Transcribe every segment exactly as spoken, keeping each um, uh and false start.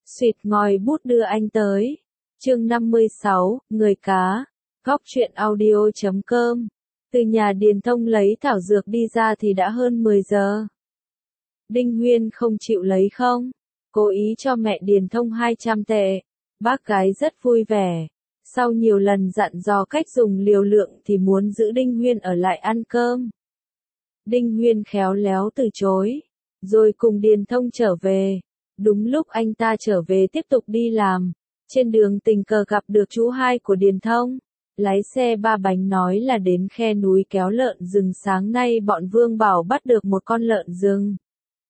Xuyệt ngòi bút đưa anh tới. Chương năm mươi sáu, Người cá. Góc truyện audio chấm com. Từ nhà Điền Thông lấy thảo dược đi ra thì đã hơn mười giờ. Đinh Huyên không chịu lấy không? Cố ý cho mẹ Điền Thông hai trăm tệ. Bác gái rất vui vẻ. Sau nhiều lần dặn dò cách dùng liều lượng thì muốn giữ Đinh Huyên ở lại ăn cơm. Đinh Huyên khéo léo từ chối. Rồi cùng Điền Thông trở về. Đúng lúc anh ta trở về tiếp tục đi làm. Trên đường tình cờ gặp được chú hai của Điền Thông. Lái xe ba bánh nói là đến khe núi kéo lợn rừng, sáng nay bọn Vương Bảo bắt được một con lợn rừng.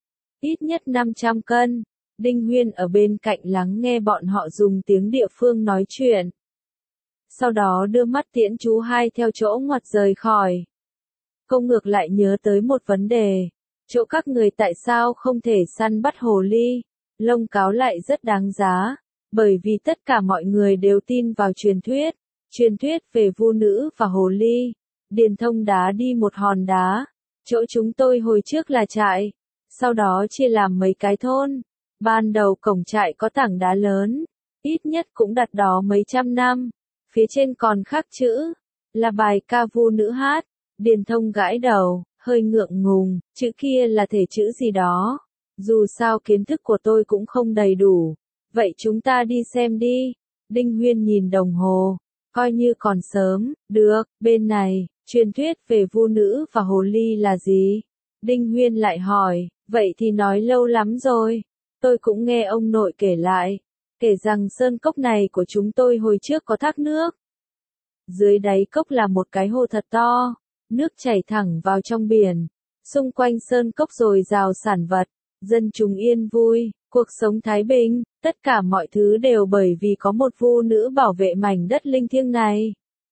Ít nhất năm trăm cân. Đinh Huyên ở bên cạnh lắng nghe bọn họ dùng tiếng địa phương nói chuyện. Sau đó đưa mắt tiễn chú hai theo chỗ ngoặt rời khỏi. Cô ngược lại nhớ tới một vấn đề. Chỗ các người tại sao không thể săn bắt hồ ly? Lông cáo lại rất đáng giá. Bởi vì tất cả mọi người đều tin vào truyền thuyết. Truyền thuyết về vu nữ và hồ ly. Điền Thông đá đi một hòn đá. Chỗ chúng tôi hồi trước là trại. Sau đó chia làm mấy cái thôn. Ban đầu cổng trại có tảng đá lớn. Ít nhất cũng đặt đó mấy trăm năm. Phía trên còn khắc chữ. Là bài ca vu nữ hát. Điền Thông gãi đầu, hơi ngượng ngùng. Chữ kia là thể chữ gì đó. Dù sao kiến thức của tôi cũng không đầy đủ. Vậy chúng ta đi xem đi. Đinh Huyên nhìn đồng hồ. Coi như còn sớm. Được, bên này, truyền thuyết về vu nữ và hồ ly là gì? Đinh Huyên lại hỏi. Vậy thì nói lâu lắm rồi. Tôi cũng nghe ông nội kể lại. Kể rằng sơn cốc này của chúng tôi hồi trước có thác nước. Dưới đáy cốc là một cái hồ thật to. Nước chảy thẳng vào trong biển. Xung quanh sơn cốc dồi dào sản vật. Dân chúng yên vui, cuộc sống thái bình. Tất cả mọi thứ đều bởi vì có một vu nữ bảo vệ mảnh đất linh thiêng này.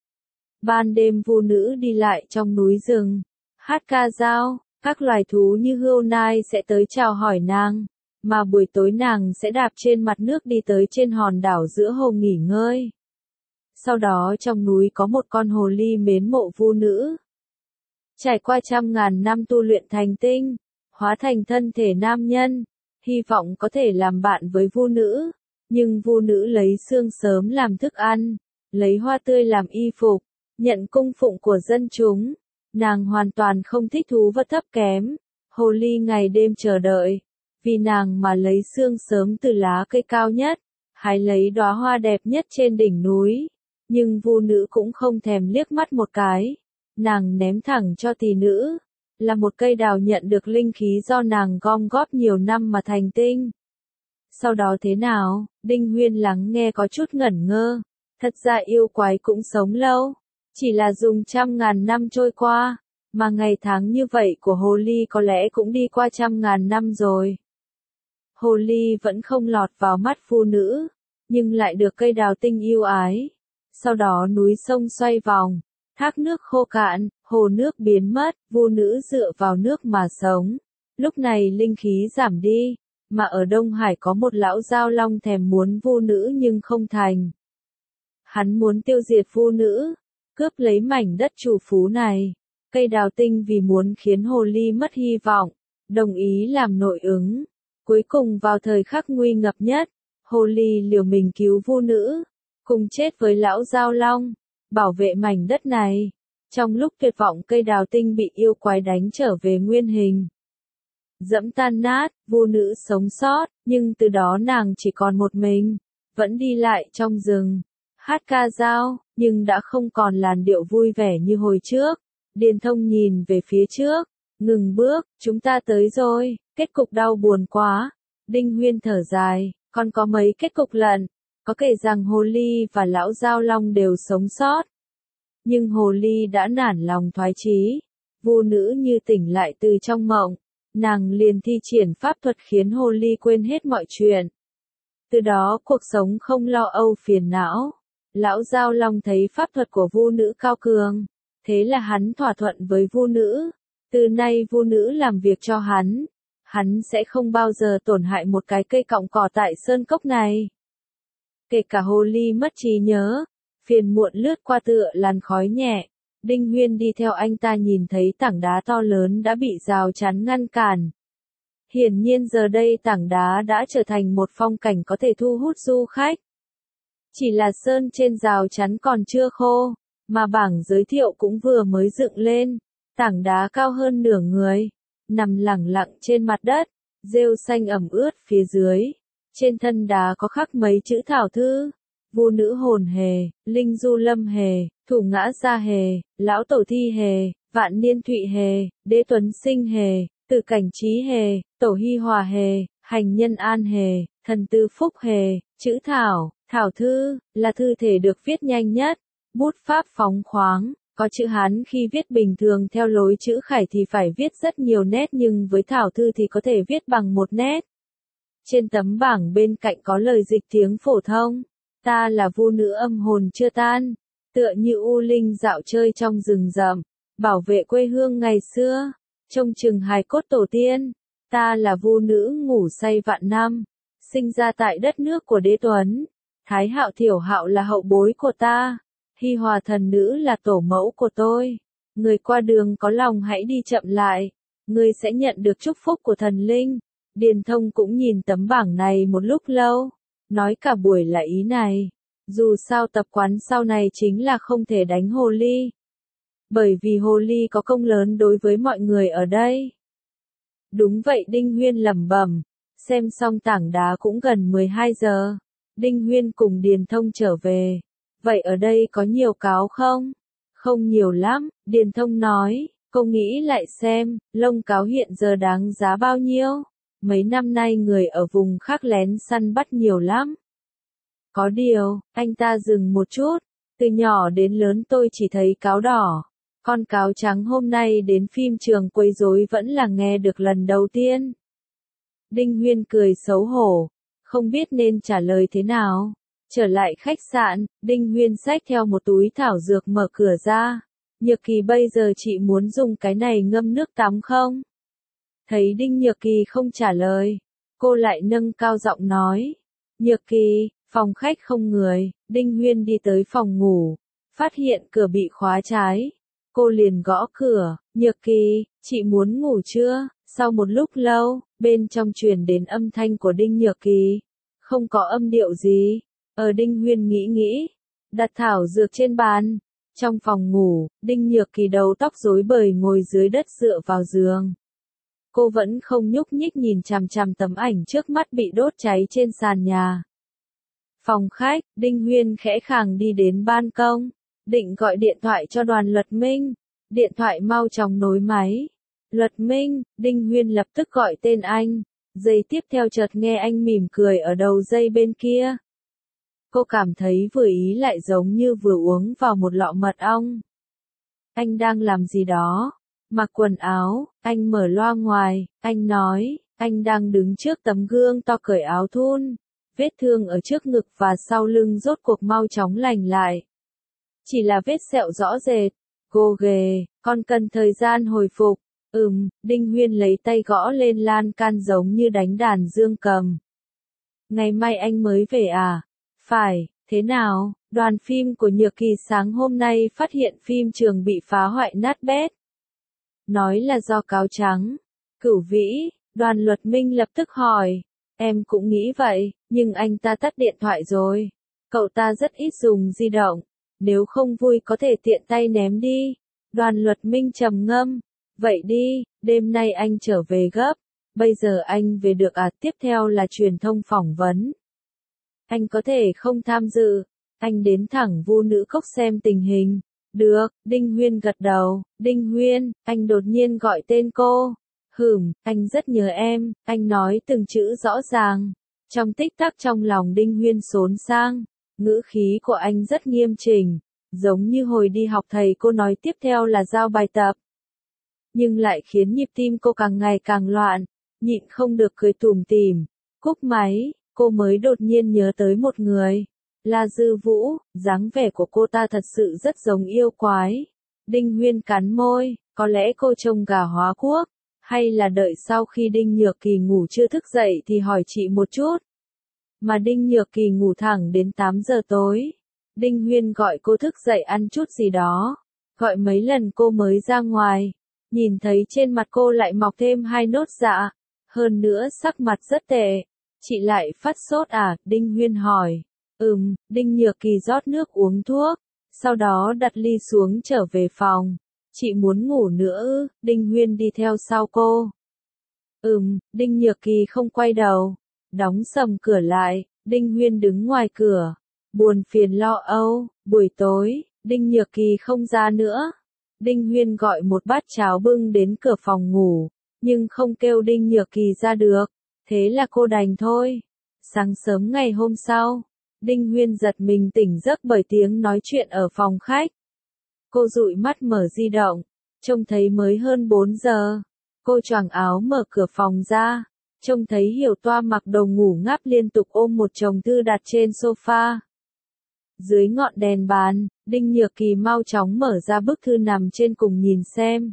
Ban đêm vu nữ đi lại trong núi rừng. Hát ca dao. Các loài thú như hươu nai sẽ tới chào hỏi nàng. Mà buổi tối nàng sẽ đạp trên mặt nước đi tới trên hòn đảo giữa hồ nghỉ ngơi. Sau đó trong núi có một con hồ ly mến mộ vu nữ. Trải qua trăm ngàn năm tu luyện thành tinh, hóa thành thân thể nam nhân, hy vọng có thể làm bạn với vu nữ. Nhưng vu nữ lấy xương sớm làm thức ăn, lấy hoa tươi làm y phục, nhận cung phụng của dân chúng. Nàng hoàn toàn không thích thú vật thấp kém. Hồ ly ngày đêm chờ đợi. Vì nàng mà lấy xương sớm từ lá cây cao nhất, hái lấy đóa hoa đẹp nhất trên đỉnh núi. Nhưng vu nữ cũng không thèm liếc mắt một cái. Nàng ném thẳng cho tỷ nữ. Là một cây đào nhận được linh khí do nàng gom góp nhiều năm mà thành tinh. Sau đó thế nào? Đinh Huyên lắng nghe có chút ngẩn ngơ. Thật ra yêu quái cũng sống lâu. Chỉ là dùng trăm ngàn năm trôi qua. Mà ngày tháng như vậy của hồ ly có lẽ cũng đi qua trăm ngàn năm rồi. Hồ ly vẫn không lọt vào mắt phụ nữ. Nhưng lại được cây đào tinh yêu ái. Sau đó núi sông xoay vòng. Thác nước khô cạn, hồ nước biến mất, vu nữ dựa vào nước mà sống. Lúc này linh khí giảm đi, mà ở Đông Hải có một lão giao long thèm muốn vu nữ nhưng không thành. Hắn muốn tiêu diệt vu nữ, cướp lấy mảnh đất chủ phú này. Cây đào tinh vì muốn khiến hồ ly mất hy vọng, đồng ý làm nội ứng. Cuối cùng vào thời khắc nguy ngập nhất, hồ ly liều mình cứu vu nữ, cùng chết với lão giao long. Bảo vệ mảnh đất này. Trong lúc tuyệt vọng cây đào tinh bị yêu quái đánh trở về nguyên hình. Dẫm tan nát, vu nữ sống sót, nhưng từ đó nàng chỉ còn một mình. Vẫn đi lại trong rừng. Hát ca dao, nhưng đã không còn làn điệu vui vẻ như hồi trước. Điền Thông nhìn về phía trước. Ngừng bước, chúng ta tới rồi, kết cục đau buồn quá. Đinh Huyên thở dài, còn có mấy kết cục lận. Có kể rằng hồ ly và lão giao long đều sống sót. Nhưng hồ ly đã nản lòng thoái chí. Vu nữ như tỉnh lại từ trong mộng. Nàng liền thi triển pháp thuật khiến hồ ly quên hết mọi chuyện. Từ đó cuộc sống không lo âu phiền não. Lão giao long thấy pháp thuật của vu nữ cao cường. Thế là hắn thỏa thuận với vu nữ. Từ nay vu nữ làm việc cho hắn. Hắn sẽ không bao giờ tổn hại một cái cây cọng cỏ tại sơn cốc này. Kể cả hồ ly mất trí nhớ, phiền muộn lướt qua tựa làn khói nhẹ. Đinh Huyên đi theo anh ta nhìn thấy tảng đá to lớn đã bị rào chắn ngăn cản. Hiển nhiên giờ đây tảng đá đã trở thành một phong cảnh có thể thu hút du khách. Chỉ là sơn trên rào chắn còn chưa khô, mà bảng giới thiệu cũng vừa mới dựng lên. Tảng đá cao hơn nửa người, nằm lẳng lặng trên mặt đất, rêu xanh ẩm ướt phía dưới. Trên thân đá có khắc mấy chữ thảo thư: Vu nữ hồn hề, linh du lâm hề, thủ ngã gia hề, lão tổ thi hề, vạn niên thụy hề, đế tuấn sinh hề, tử cảnh trí hề, tổ hy hòa hề, hành nhân an hề, thần tư phúc hề. Chữ thảo, thảo thư, là thư thể được viết nhanh nhất, bút pháp phóng khoáng. Có chữ Hán khi viết bình thường theo lối chữ khải thì phải viết rất nhiều nét, nhưng với thảo thư thì có thể viết bằng một nét. Trên tấm bảng bên cạnh có lời dịch tiếng phổ thông: ta là vu nữ âm hồn chưa tan, tựa như u linh dạo chơi trong rừng rậm, bảo vệ quê hương ngày xưa, trông chừng hài cốt tổ tiên. Ta là vu nữ ngủ say vạn năm, sinh ra tại đất nước của đế Tuấn. Thái Hạo Thiểu Hạo là hậu bối của ta, Hy Hòa thần nữ là tổ mẫu của tôi. Người qua đường có lòng hãy đi chậm lại, người sẽ nhận được chúc phúc của thần linh. Điền Thông cũng nhìn tấm bảng này một lúc lâu, nói cả buổi là ý này. Dù sao tập quán sau này chính là không thể đánh hồ ly, bởi vì hồ ly có công lớn đối với mọi người ở đây. Đúng vậy, Đinh Huyên lẩm bẩm. Xem xong tảng đá cũng gần mười hai giờ. Đinh Huyên cùng Điền Thông trở về. Vậy ở đây có nhiều cáo không? Không nhiều lắm, Điền Thông nói. Cô nghĩ lại xem, lông cáo hiện giờ đáng giá bao nhiêu? Mấy năm nay người ở vùng khác lén săn bắt nhiều lắm. Có điều, anh ta dừng một chút. Từ nhỏ đến lớn tôi chỉ thấy cáo đỏ. Con cáo trắng hôm nay đến phim trường quấy rối vẫn là nghe được lần đầu tiên. Đinh Huyên cười xấu hổ, không biết nên trả lời thế nào. Trở lại khách sạn, Đinh Huyên xách theo một túi thảo dược mở cửa ra. Nhược Kỳ, bây giờ chị muốn dùng cái này ngâm nước tắm không? Thấy Đinh Nhược Kỳ không trả lời, cô lại nâng cao giọng nói. Nhược Kỳ, phòng khách không người. Đinh Huyên đi tới phòng ngủ, phát hiện cửa bị khóa trái. Cô liền gõ cửa. Nhược Kỳ, chị muốn ngủ chưa? Sau một lúc lâu, bên trong truyền đến âm thanh của Đinh Nhược Kỳ. Không có âm điệu gì. Ở Đinh Huyên nghĩ nghĩ, đặt thảo dược trên bàn. Trong phòng ngủ, Đinh Nhược Kỳ đầu tóc rối bời ngồi dưới đất dựa vào giường. Cô vẫn không nhúc nhích nhìn chằm chằm tấm ảnh trước mắt bị đốt cháy trên sàn nhà. Phòng khách, Đinh Huyên khẽ khàng đi đến ban công, định gọi điện thoại cho Đoàn Luật Minh. Điện thoại mau chóng nối máy. Luật Minh, Đinh Huyên lập tức gọi tên anh. Giây tiếp theo chợt nghe anh mỉm cười ở đầu dây bên kia. Cô cảm thấy vừa ý lại giống như vừa uống vào một lọ mật ong. Anh đang làm gì đó? Mặc quần áo, anh mở loa ngoài, anh nói, anh đang đứng trước tấm gương to cởi áo thun. Vết thương ở trước ngực và sau lưng rốt cuộc mau chóng lành lại. Chỉ là vết sẹo rõ rệt, gồ ghề, còn cần thời gian hồi phục. Ừm, Đinh Huyên lấy tay gõ lên lan can giống như đánh đàn dương cầm. Ngày mai anh mới về à? Phải, thế nào? Đoàn phim của Nhược Kỳ sáng hôm nay phát hiện phim trường bị phá hoại nát bét. Nói là do cáo trắng. Cửu Vĩ, Đoàn Luật Minh lập tức hỏi. Em cũng nghĩ vậy, nhưng anh ta tắt điện thoại rồi. Cậu ta rất ít dùng di động. Nếu không vui có thể tiện tay ném đi. Đoàn Luật Minh trầm ngâm. Vậy đi, đêm nay anh trở về gấp. Bây giờ anh về được à? Tiếp theo là truyền thông phỏng vấn. Anh có thể không tham dự. Anh đến thẳng Vu Nữ Cốc xem tình hình. Được, Đinh Huyên gật đầu. Đinh Huyên, anh đột nhiên gọi tên cô. Hửm, anh rất nhớ em, anh nói từng chữ rõ ràng. Trong tích tắc trong lòng Đinh Huyên xốn sang. Ngữ khí của anh rất nghiêm chỉnh. Giống như hồi đi học thầy cô nói tiếp theo là giao bài tập. Nhưng lại khiến nhịp tim cô càng ngày càng loạn. Nhịn không được cười tủm tỉm. Cúp máy, cô mới đột nhiên nhớ tới một người. Là Dư Vũ, dáng vẻ của cô ta thật sự rất giống yêu quái. Đinh Huyên cắn môi, có lẽ cô trông gà hóa quốc, hay là đợi sau khi Đinh Nhược Kỳ ngủ chưa thức dậy thì hỏi chị một chút. Mà Đinh Nhược Kỳ ngủ thẳng đến tám giờ tối. Đinh Huyên gọi cô thức dậy ăn chút gì đó. Gọi mấy lần cô mới ra ngoài. Nhìn thấy trên mặt cô lại mọc thêm hai nốt dạ. hơn nữa sắc mặt rất tệ. Chị lại phát sốt à? Đinh Huyên hỏi. Ừm, Đinh Nhược Kỳ rót nước uống thuốc, sau đó đặt ly xuống trở về phòng. Chị muốn ngủ nữa ư? Đinh Huyên đi theo sau cô. Ừm, Đinh Nhược Kỳ không quay đầu, đóng sầm cửa lại. Đinh Huyên đứng ngoài cửa, buồn phiền lo âu. Buổi tối, Đinh Nhược Kỳ không ra nữa. Đinh Huyên gọi một bát cháo bưng đến cửa phòng ngủ, nhưng không kêu Đinh Nhược Kỳ ra được, thế là cô đành thôi. Sáng sớm ngày hôm sau, Đinh Huyên giật mình tỉnh giấc bởi tiếng nói chuyện ở phòng khách. Cô dụi mắt mở di động, trông thấy mới hơn bốn giờ. Cô choàng áo mở cửa phòng ra, trông thấy Hiểu Toa mặc đồ ngủ ngáp liên tục ôm một chồng thư đặt trên sofa. Dưới ngọn đèn bàn, Đinh Nhược Kỳ mau chóng mở ra bức thư nằm trên cùng nhìn xem.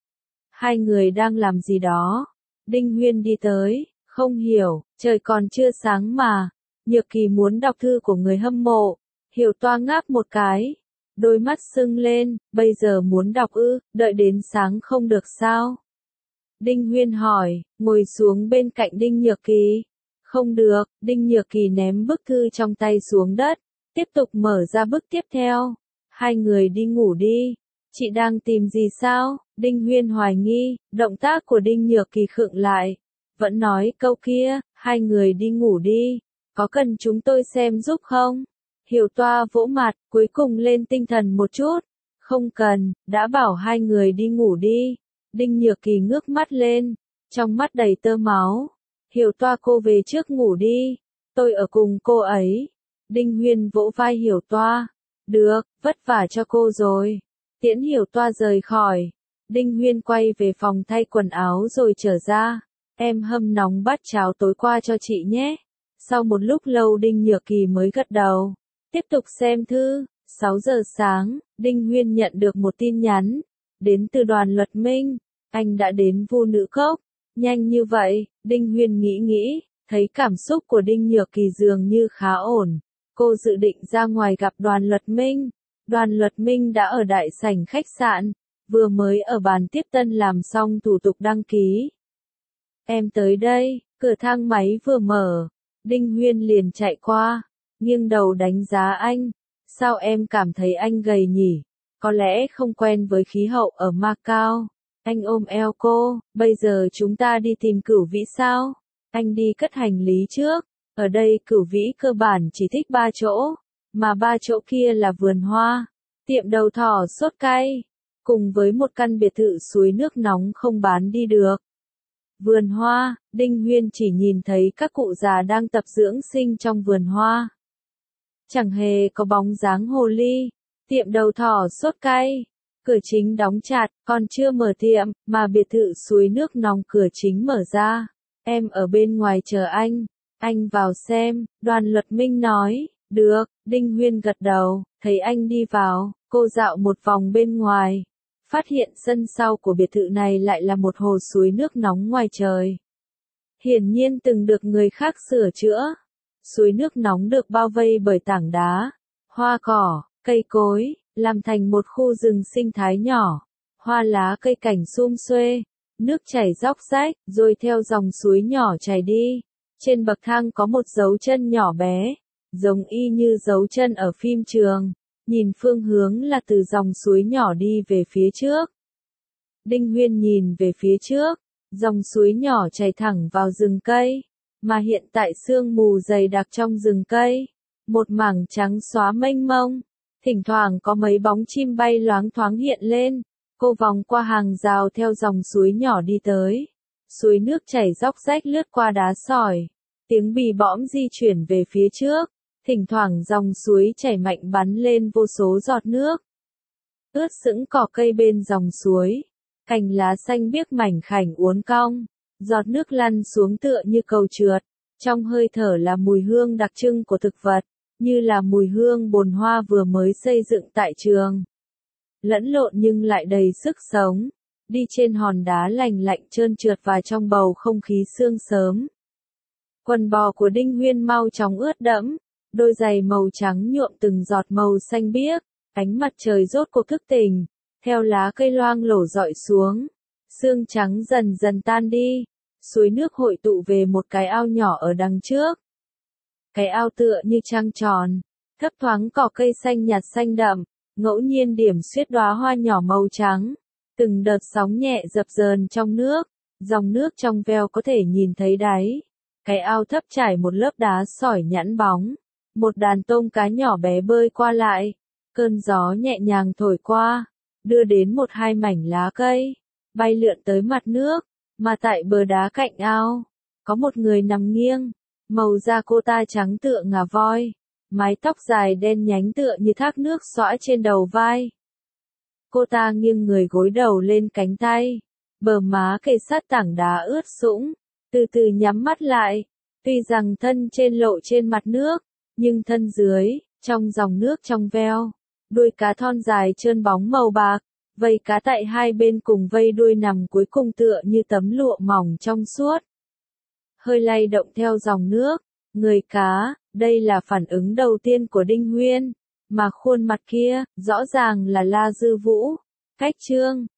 Hai người đang làm gì đó? Đinh Huyên đi tới, không hiểu, trời còn chưa sáng mà. Nhược Kỳ muốn đọc thư của người hâm mộ. Hiểu Toa ngáp một cái, đôi mắt sưng lên, bây giờ muốn đọc ư, đợi đến sáng không được sao? Đinh Huyên hỏi, ngồi xuống bên cạnh Đinh Nhược Kỳ. Không được, Đinh Nhược Kỳ ném bức thư trong tay xuống đất, tiếp tục mở ra bức tiếp theo. Hai người đi ngủ đi. Chị đang tìm gì sao? Đinh Huyên hoài nghi, động tác của Đinh Nhược Kỳ khựng lại. Vẫn nói câu kia, hai người đi ngủ đi. Có cần chúng tôi xem giúp không? Hiểu Toa vỗ mặt, cuối cùng lên tinh thần một chút. Không cần, đã bảo hai người đi ngủ đi. Đinh Nhược Kỳ ngước mắt lên, trong mắt đầy tơ máu. Hiểu Toa cô về trước ngủ đi, tôi ở cùng cô ấy. Đinh Huyên vỗ vai Hiểu Toa. Được, vất vả cho cô rồi. Tiễn Hiểu Toa rời khỏi. Đinh Huyên quay về phòng thay quần áo rồi trở ra. Em hâm nóng bát cháo tối qua cho chị nhé. Sau một lúc lâu Đinh Nhược Kỳ mới gật đầu. Tiếp tục xem thư. sáu giờ sáng, Đinh Huyên nhận được một tin nhắn. Đến từ Đoàn Luật Minh. Anh đã đến Vu Nữ Cốc. Nhanh như vậy, Đinh Huyên nghĩ nghĩ, thấy cảm xúc của Đinh Nhược Kỳ dường như khá ổn. Cô dự định ra ngoài gặp Đoàn Luật Minh. Đoàn Luật Minh đã ở đại sảnh khách sạn, vừa mới ở bàn tiếp tân làm xong thủ tục đăng ký. Em tới đây, cửa thang máy vừa mở, Đinh Huyên liền chạy qua, nghiêng đầu đánh giá anh. Sao em cảm thấy anh gầy nhỉ? Có lẽ không quen với khí hậu ở Macau. Anh ôm eo cô, bây giờ chúng ta đi tìm Cửu Vĩ sao? Anh đi cất hành lý trước. Ở đây Cửu Vĩ cơ bản chỉ thích ba chỗ, mà ba chỗ kia là vườn hoa, tiệm đầu thỏ sốt cay, cùng với một căn biệt thự suối nước nóng không bán đi được. Vườn hoa, Đinh Huyên chỉ nhìn thấy các cụ già đang tập dưỡng sinh trong vườn hoa. Chẳng hề có bóng dáng hồ ly. Tiệm đầu thỏ sốt cay, cửa chính đóng chặt, còn chưa mở tiệm, mà biệt thự suối nước nóng cửa chính mở ra. Em ở bên ngoài chờ anh, anh vào xem, Đoàn Luật Minh nói. Được, Đinh Huyên gật đầu, thấy anh đi vào, cô dạo một vòng bên ngoài. Phát hiện sân sau của biệt thự này lại là một hồ suối nước nóng ngoài trời. Hiển nhiên từng được người khác sửa chữa. Suối nước nóng được bao vây bởi tảng đá, hoa cỏ, cây cối, làm thành một khu rừng sinh thái nhỏ. Hoa lá cây cảnh sum xuê, nước chảy róc rách, rồi theo dòng suối nhỏ chảy đi. Trên bậc thang có một dấu chân nhỏ bé, giống y như dấu chân ở phim trường. Nhìn phương hướng là từ dòng suối nhỏ đi về phía trước. Đinh Huyên nhìn về phía trước, dòng suối nhỏ chảy thẳng vào rừng cây, mà hiện tại sương mù dày đặc trong rừng cây, một mảng trắng xóa mênh mông, thỉnh thoảng có mấy bóng chim bay loáng thoáng hiện lên. Cô vòng qua hàng rào theo dòng suối nhỏ đi tới. Suối nước chảy róc rách lướt qua đá sỏi, tiếng bì bõm di chuyển về phía trước. Thỉnh thoảng dòng suối chảy mạnh bắn lên vô số giọt nước. Ướt sũng cỏ cây bên dòng suối, cành lá xanh biếc mảnh khảnh uốn cong, giọt nước lăn xuống tựa như cầu trượt. Trong hơi thở là mùi hương đặc trưng của thực vật, như là mùi hương bồn hoa vừa mới xây dựng tại trường. Lẫn lộn nhưng lại đầy sức sống, đi trên hòn đá lành lạnh trơn trượt và trong bầu không khí sương sớm. Quần bò của Đinh Huyên mau chóng ướt đẫm. Đôi giày màu trắng nhuộm từng giọt màu xanh biếc, ánh mặt trời rốt cuộc thức tỉnh, theo lá cây loang lổ dọi xuống, sương trắng dần dần tan đi, suối nước hội tụ về một cái ao nhỏ ở đằng trước. Cái ao tựa như trăng tròn, thấp thoáng cỏ cây xanh nhạt xanh đậm, ngẫu nhiên điểm xuyết đóa hoa nhỏ màu trắng. Từng đợt sóng nhẹ dập dờn trong nước, dòng nước trong veo có thể nhìn thấy đáy. Cái ao thấp trải một lớp đá sỏi nhẵn bóng. Một đàn tôm cá nhỏ bé bơi qua lại. Cơn gió nhẹ nhàng thổi qua, đưa đến một hai mảnh lá cây, bay lượn tới mặt nước, mà tại bờ đá cạnh ao, có một người nằm nghiêng, màu da cô ta trắng tựa ngà voi, mái tóc dài đen nhánh tựa như thác nước xõa trên đầu vai. Cô ta nghiêng người gối đầu lên cánh tay, bờ má kề sát tảng đá ướt sũng, từ từ nhắm mắt lại, tuy rằng thân trên lộ trên mặt nước, nhưng thân dưới, trong dòng nước trong veo, đuôi cá thon dài trơn bóng màu bạc, vây cá tại hai bên cùng vây đuôi nằm cuối cùng tựa như tấm lụa mỏng trong suốt. Hơi lay động theo dòng nước, người cá, đây là phản ứng đầu tiên của Đinh Huyên, mà khuôn mặt kia, rõ ràng là La Dư Vũ, cách Trương